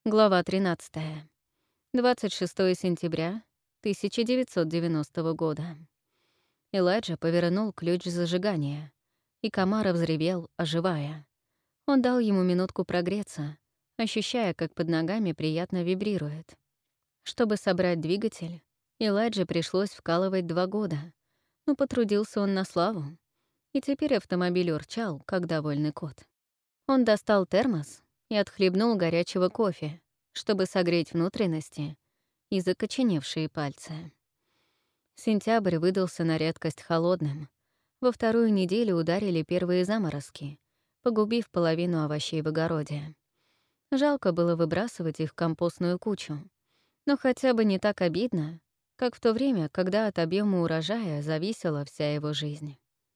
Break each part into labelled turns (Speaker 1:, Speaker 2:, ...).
Speaker 1: Глава 13. 26 сентября 1990 года. Элайджа повернул ключ зажигания, и Камара взревел, оживая. Он дал ему минутку прогреться, ощущая, как под ногами приятно вибрирует. Чтобы собрать двигатель, Элайдже пришлось вкалывать 2 года, но потрудился он на славу, и теперь автомобиль урчал, как довольный кот. Он достал термос и отхлебнул горячего кофе, чтобы согреть внутренности и закоченевшие пальцы. Сентябрь выдался на редкость холодным. Во вторую неделю ударили первые заморозки, погубив половину овощей в огороде. Жалко было выбрасывать их в компостную кучу, но хотя бы не так обидно, как в то время, когда от объема урожая зависела вся его жизнь.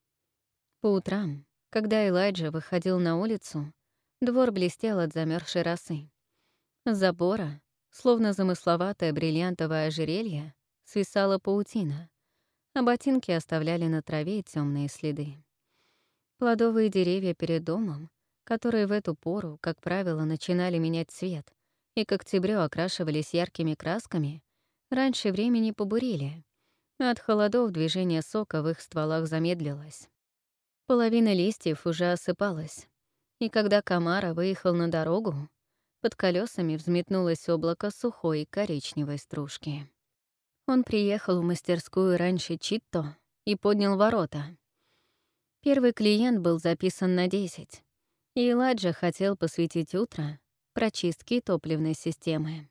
Speaker 1: По утрам, когда Элайджа выходил на улицу, двор блестел от замерзшей росы. С забора, словно замысловатое бриллиантовое ожерелье, свисала паутина, а ботинки оставляли на траве темные следы. Плодовые деревья перед домом, которые в эту пору, как правило, начинали менять цвет и к октябрю окрашивались яркими красками, раньше времени побурили, а от холодов движение сока в их стволах замедлилось. Половина листьев уже осыпалась, и когда Камара выехал на дорогу, под колесами взметнулось облако сухой коричневой стружки. Он приехал в мастерскую раньше Читто и поднял ворота. Первый клиент был записан на 10, и Элайджа хотел посвятить утро прочистке топливной системы.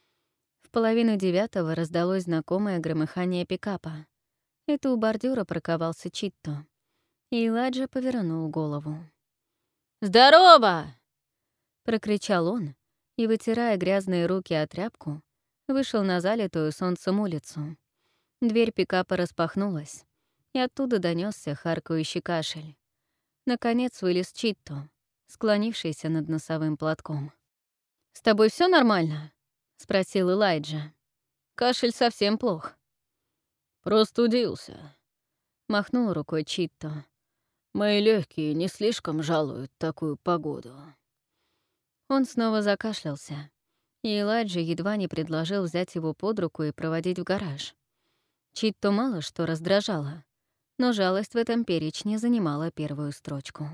Speaker 1: В 8:30 раздалось знакомое громыхание пикапа. Это у бордюра парковался Читто, и Элайджа повернул голову. «Здорово!» — прокричал он, и, вытирая грязные руки о тряпку, вышел на залитую солнцем улицу. Дверь пикапа распахнулась, и оттуда донесся харкающий кашель. Наконец вылез Читто, склонившийся над носовым платком. «С тобой все нормально?» — спросил Элайджа. «Кашель совсем плох».
Speaker 2: «Простудился»,
Speaker 1: — махнул рукой Читто.
Speaker 2: «Мои легкие не слишком жалуют такую погоду».
Speaker 1: Он снова закашлялся, и Элайджа едва не предложил взять его под руку и проводить в гараж. Читто мало что раздражало, но жалость в этом перечне занимала первую строчку.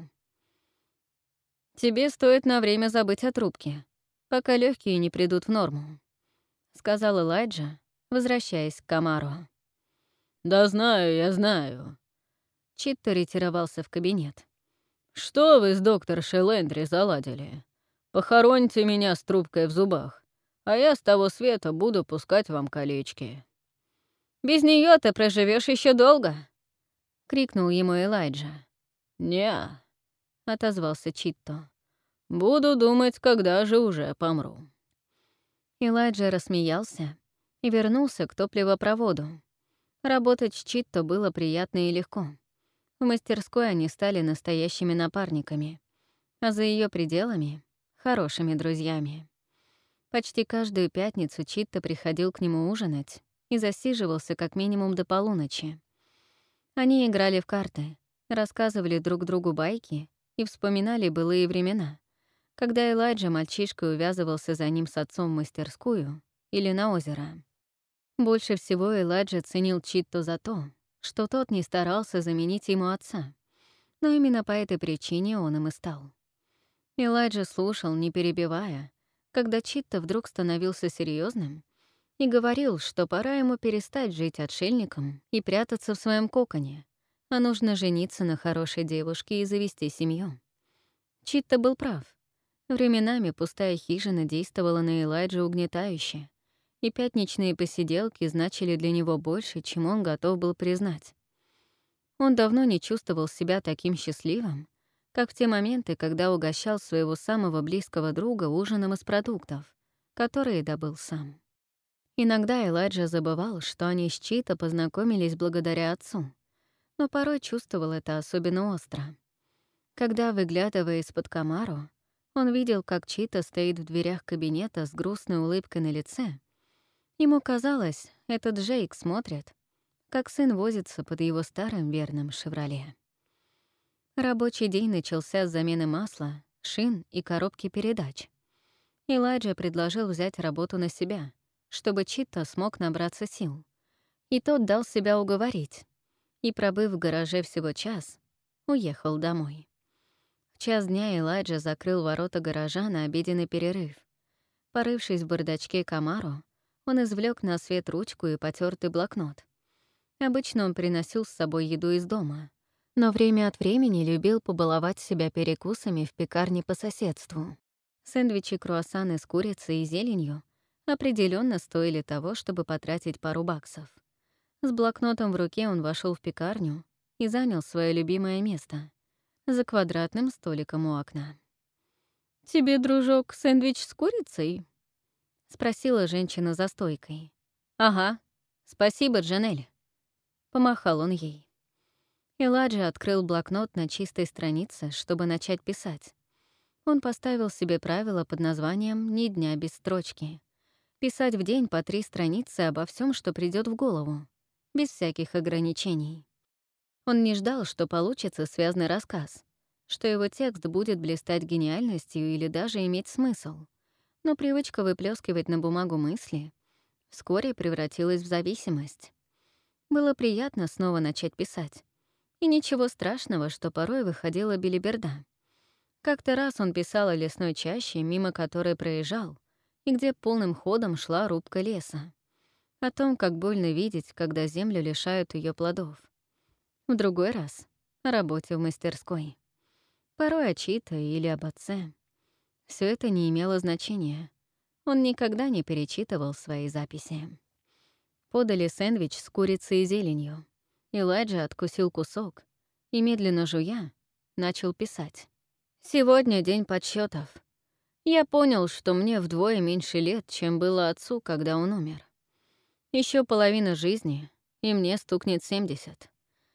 Speaker 1: «Тебе стоит на время забыть о трубке, пока легкие не придут в норму», — сказал Элайджа, возвращаясь к Камаро.
Speaker 2: «Да знаю, я знаю».
Speaker 1: Читто ретировался в кабинет.
Speaker 2: «Что вы с докторшей Лэндри заладили? Похороните меня с трубкой в зубах, а я с того света буду пускать вам колечки».
Speaker 1: «Без нее ты проживешь еще долго!» — крикнул ему Элайджа.
Speaker 2: «Не»,
Speaker 1: — отозвался Читто.
Speaker 2: «Буду думать, когда же уже помру».
Speaker 1: Элайджа рассмеялся и вернулся к топливопроводу. Работать с Читто было приятно и легко. В мастерской они стали настоящими напарниками, а за ее пределами — хорошими друзьями. Почти каждую пятницу Читто приходил к нему ужинать и засиживался как минимум до полуночи. Они играли в карты, рассказывали друг другу байки и вспоминали былые времена, когда Элайджа мальчишкой увязывался за ним с отцом в мастерскую или на озеро. Больше всего Элайджа ценил Читто за то, что тот не старался заменить ему отца, но именно по этой причине он им и стал. Элайджа слушал, не перебивая, когда Читто вдруг становился серьезным и говорил, что пора ему перестать жить отшельником и прятаться в своем коконе, а нужно жениться на хорошей девушке и завести семью. Читто был прав. Временами пустая хижина действовала на Элайджа угнетающе, и пятничные посиделки значили для него больше, чем он готов был признать. Он давно не чувствовал себя таким счастливым, как в те моменты, когда угощал своего самого близкого друга ужином из продуктов, которые добыл сам. Иногда Элайджа забывал, что они с Читто познакомились благодаря отцу, но порой чувствовал это особенно остро. Когда, выглядывая из-под Камаро, он видел, как Читто стоит в дверях кабинета с грустной улыбкой на лице, ему казалось, этот Джейк смотрит, как сын возится под его старым верным «Шевроле». Рабочий день начался с замены масла, шин и коробки передач. Элайджа предложил взять работу на себя, чтобы Читта смог набраться сил. И тот дал себя уговорить. И, пробыв в гараже всего час, уехал домой. В час дня Элайджа закрыл ворота гаража на обеденный перерыв. Порывшись в бардачке Камаро, он извлек на свет ручку и потертый блокнот. Обычно он приносил с собой еду из дома, но время от времени любил побаловать себя перекусами в пекарне по соседству. Сэндвичи, круассаны с курицей и зеленью определенно стоили того, чтобы потратить пару баксов. С блокнотом в руке он вошел в пекарню и занял свое любимое место — за квадратным столиком у окна. «Тебе, дружок, сэндвич с курицей?» — спросила женщина за стойкой. «Ага, спасибо, Джанель», — помахал он ей. Элайджа открыл блокнот на чистой странице, чтобы начать писать. Он поставил себе правило под названием «Ни дня без строчки». Писать в день по 3 страницы обо всем, что придет в голову, без всяких ограничений. Он не ждал, что получится связный рассказ, что его текст будет блистать гениальностью или даже иметь смысл. Но привычка выплескивать на бумагу мысли вскоре превратилась в зависимость. Было приятно снова начать писать. И ничего страшного, что порой выходила белиберда. Как-то раз он писал о лесной чаще, мимо которой проезжал, и где полным ходом шла рубка леса. О том, как больно видеть, когда землю лишают ее плодов. В другой раз — о работе в мастерской. Порой о Читте или об отце. Все это не имело значения. Он никогда не перечитывал свои записи. Подали сэндвич с курицей и зеленью. Элайджа откусил кусок и, медленно жуя, начал писать. «Сегодня день подсчетов. Я понял, что мне вдвое меньше лет, чем было отцу, когда он умер. Еще половина жизни, и мне стукнет 70.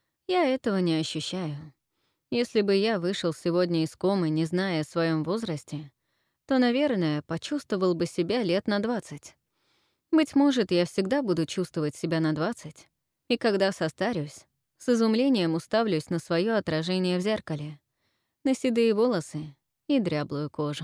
Speaker 1: Я этого не ощущаю. Если бы я вышел сегодня из комы, не зная о своем возрасте, то, наверное, почувствовал бы себя лет на 20. Быть может, я всегда буду чувствовать себя на 20, и когда состарюсь, с изумлением уставлюсь на свое отражение в зеркале, на седые волосы и дряблую кожу.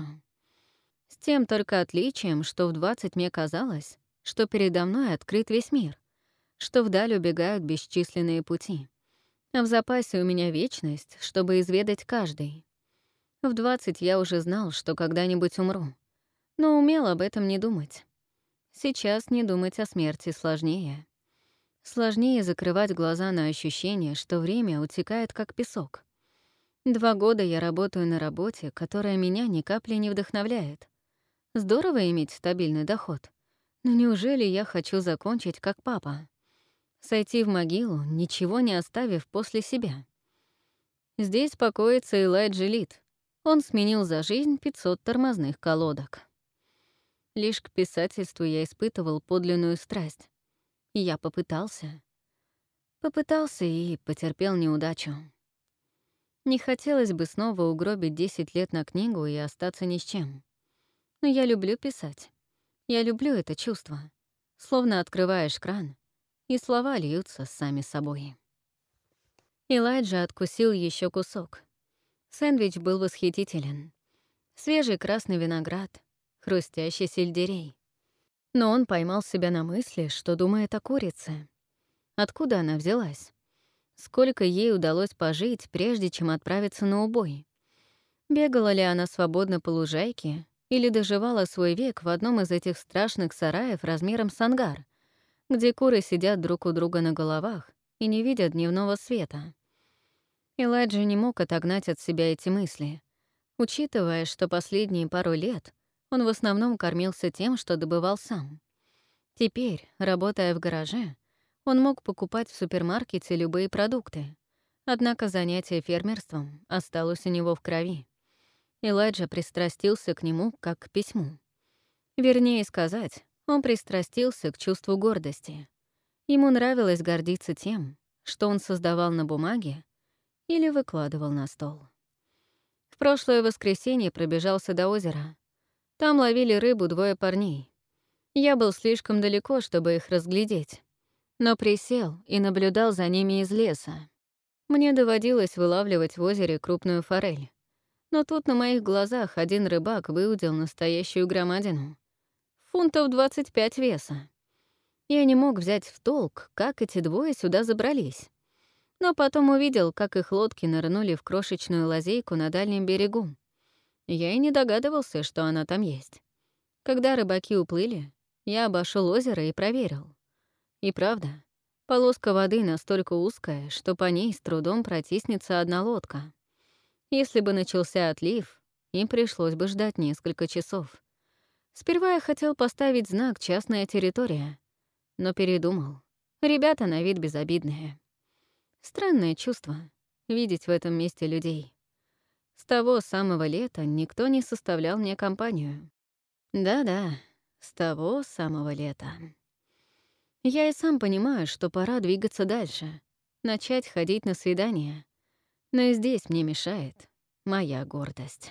Speaker 1: С тем только отличием, что в 20 мне казалось, что передо мной открыт весь мир, что вдаль убегают бесчисленные пути, а в запасе у меня вечность, чтобы изведать каждый. В 20 я уже знал, что когда-нибудь умру, но умел об этом не думать. Сейчас не думать о смерти сложнее. Сложнее закрывать глаза на ощущение, что время утекает как песок. 2 года я работаю на работе, которая меня ни капли не вдохновляет. Здорово иметь стабильный доход. Но неужели я хочу закончить как папа? Сойти в могилу, ничего не оставив после себя? Здесь покоится Элайджа Лид. Он сменил за жизнь 500 тормозных колодок. Лишь к писательству я испытывал подлинную страсть. И я попытался. Попытался и потерпел неудачу. Не хотелось бы снова угробить 10 лет на книгу и остаться ни с чем. Но я люблю писать. Я люблю это чувство. Словно открываешь кран, и слова льются сами собой. Элайджа откусил еще кусок. Сэндвич был восхитителен. Свежий красный виноград, хрустящий сельдерей. Но он поймал себя на мысли, что думает о курице. Откуда она взялась? Сколько ей удалось пожить, прежде чем отправиться на убой? Бегала ли она свободно по лужайке или доживала свой век в одном из этих страшных сараев размером с ангар, где куры сидят друг у друга на головах и не видят дневного света? Элайджа не мог отогнать от себя эти мысли, учитывая, что последние пару лет он в основном кормился тем, что добывал сам. Теперь, работая в гараже, он мог покупать в супермаркете любые продукты, однако занятие фермерством осталось у него в крови. Элайджа пристрастился к нему как к письму. Вернее сказать, он пристрастился к чувству гордости. Ему нравилось гордиться тем, что он создавал на бумаге или выкладывал на стол. В прошлое воскресенье пробежался до озера. Там ловили рыбу 2 парней. Я был слишком далеко, чтобы их разглядеть, но присел и наблюдал за ними из леса. Мне доводилось вылавливать в озере крупную форель. Но тут на моих глазах один рыбак выудил настоящую громадину. Фунтов 25 веса. Я не мог взять в толк, как эти двое сюда забрались. Но потом увидел, как их лодки нырнули в крошечную лазейку на дальнем берегу. Я и не догадывался, что она там есть. Когда рыбаки уплыли, я обошел озеро и проверил. И правда, полоска воды настолько узкая, что по ней с трудом протиснется одна лодка. Если бы начался отлив, им пришлось бы ждать несколько часов. Сперва я хотел поставить знак «Частная территория», но передумал. Ребята на вид безобидные. Странное чувство — видеть в этом месте людей. С того самого лета никто не составлял мне компанию. Да-да, с того самого лета. Я и сам понимаю, что пора двигаться дальше, начать ходить на свидания. Но и здесь мне мешает моя гордость.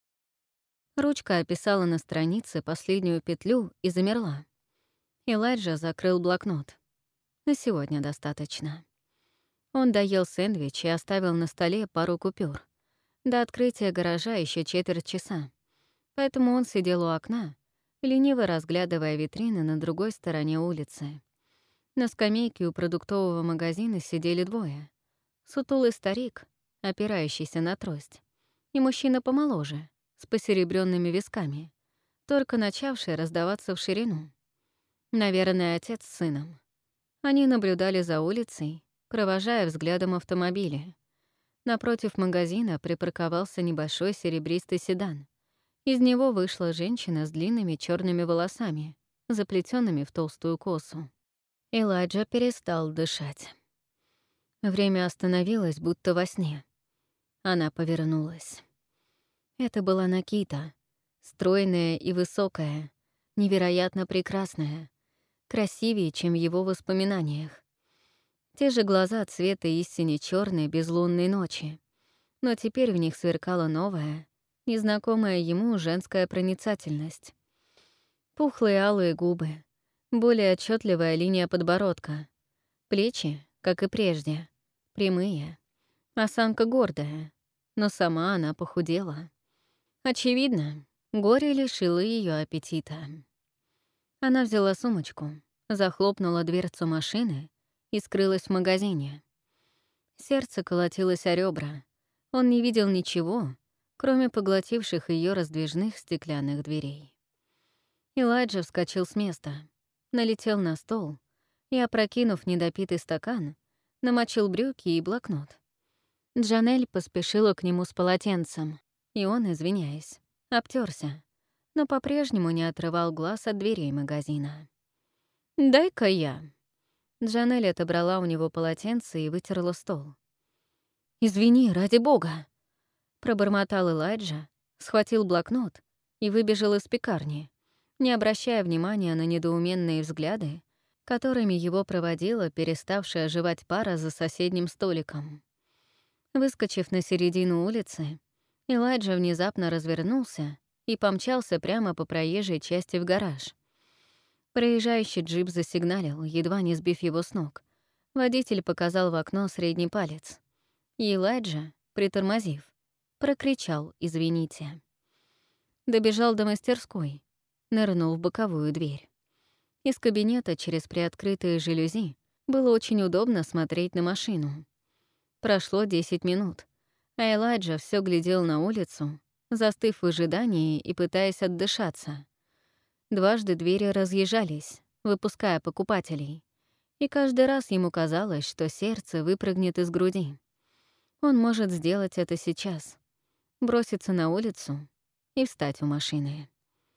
Speaker 1: Ручка описала на странице последнюю петлю и замерла. Элайджа закрыл блокнот. На сегодня достаточно. Он доел сэндвич и оставил на столе пару купюр. До открытия гаража еще четверть часа. Поэтому он сидел у окна, лениво разглядывая витрины на другой стороне улицы. На скамейке у продуктового магазина сидели двое. Сутулый старик, опирающийся на трость, и мужчина помоложе, с посеребрёнными висками, только начавший раздаваться в ширину. Наверное, отец с сыном. Они наблюдали за улицей, провожая взглядом автомобили. Напротив магазина припарковался небольшой серебристый седан. Из него вышла женщина с длинными черными волосами, заплетенными в толстую косу. Элайджа перестал дышать. Время остановилось, будто во сне. Она повернулась. Это была Накита, стройная и высокая, невероятно прекрасная, красивее, чем в его воспоминаниях. Те же глаза цвета истине черной безлунной ночи, но теперь в них сверкала новая, незнакомая ему женская проницательность. Пухлые алые губы, более отчетливая линия подбородка, плечи, как и прежде, прямые, осанка гордая, но сама она похудела. Очевидно, горе лишило ее аппетита. Она взяла сумочку, захлопнула дверцу машины и скрылась в магазине. Сердце колотилось о ребра. Он не видел ничего, кроме поглотивших ее раздвижных стеклянных дверей. Элайджа вскочил с места, налетел на стол и, опрокинув недопитый стакан, намочил брюки и блокнот. Джанель поспешила к нему с полотенцем, и он, извиняясь, обтерся, но по-прежнему не отрывал глаз от дверей магазина. «Дай-ка я». Джанель отобрала у него полотенце и вытерла стол. «Извини, ради бога!» Пробормотал Элайджа, схватил блокнот и выбежал из пекарни, не обращая внимания на недоуменные взгляды, которыми его проводила переставшая жевать пара за соседним столиком. Выскочив на середину улицы, Элайджа внезапно развернулся и помчался прямо по проезжей части в гараж. Проезжающий джип засигналил, едва не сбив его с ног. Водитель показал в окно средний палец. И Элайджа, притормозив, прокричал «Извините». Добежал до мастерской, нырнул в боковую дверь. Из кабинета через приоткрытые жалюзи было очень удобно смотреть на машину. Прошло 10 минут, а Элайджа все глядел на улицу, застыв в ожидании и пытаясь отдышаться. Дважды двери разъезжались, выпуская покупателей, и каждый раз ему казалось, что сердце выпрыгнет из груди. Он может сделать это сейчас, броситься на улицу и встать у машины.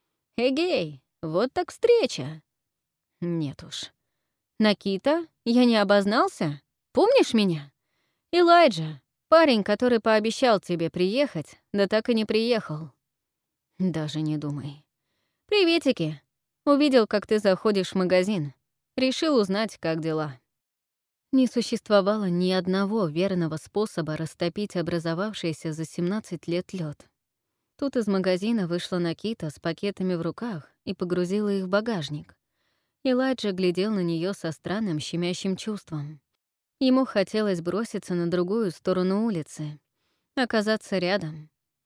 Speaker 1: «Эгей, вот так встреча!» Нет уж. «Накита, я не обознался? Помнишь меня? Элайджа, парень, который пообещал тебе приехать, да так и не приехал». «Даже не думай». «Приветики. Увидел, как ты заходишь в магазин. Решил узнать, как дела». Не существовало ни одного верного способа растопить образовавшийся за 17 лет лед. Тут из магазина вышла Накита с пакетами в руках и погрузила их в багажник. Элайджа глядел на нее со странным щемящим чувством. Ему хотелось броситься на другую сторону улицы, оказаться рядом,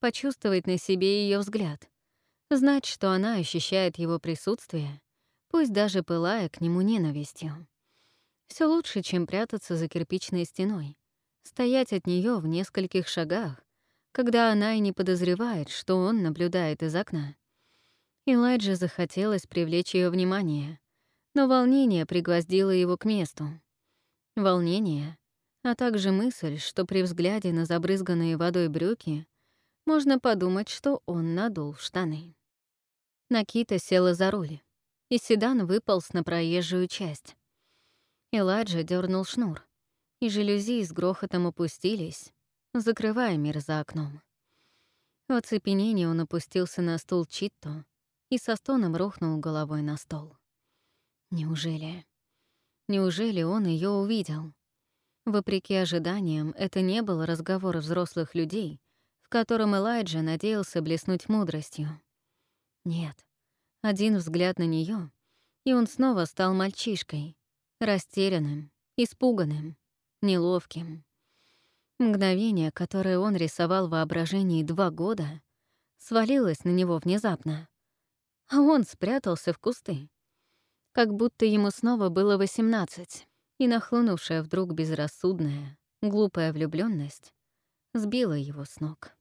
Speaker 1: почувствовать на себе ее взгляд, знать, что она ощущает его присутствие, пусть даже пылая к нему ненавистью. Все лучше, чем прятаться за кирпичной стеной, стоять от нее в нескольких шагах, когда она и не подозревает, что он наблюдает из окна. Элайджа захотелось привлечь ее внимание, но волнение пригвоздило его к месту. Волнение, а также мысль, что при взгляде на забрызганные водой брюки можно подумать, что он надул штаны. Накита села за руль, и седан выполз на проезжую часть. Элайджа дернул шнур, и жалюзи с грохотом опустились, закрывая мир за окном. В оцепенении он опустился на стул Читто и со стоном рухнул головой на стол. Неужели он ее увидел? Вопреки ожиданиям, это не был разговор взрослых людей, в котором Элайджа надеялся блеснуть мудростью. Нет, один взгляд на нее, и он снова стал мальчишкой, растерянным, испуганным, неловким. Мгновение, которое он рисовал в воображении 2 года, свалилось на него внезапно, а он спрятался в кусты. Как будто ему снова было 18, и нахлынувшая вдруг безрассудная, глупая влюблённость сбила его с ног.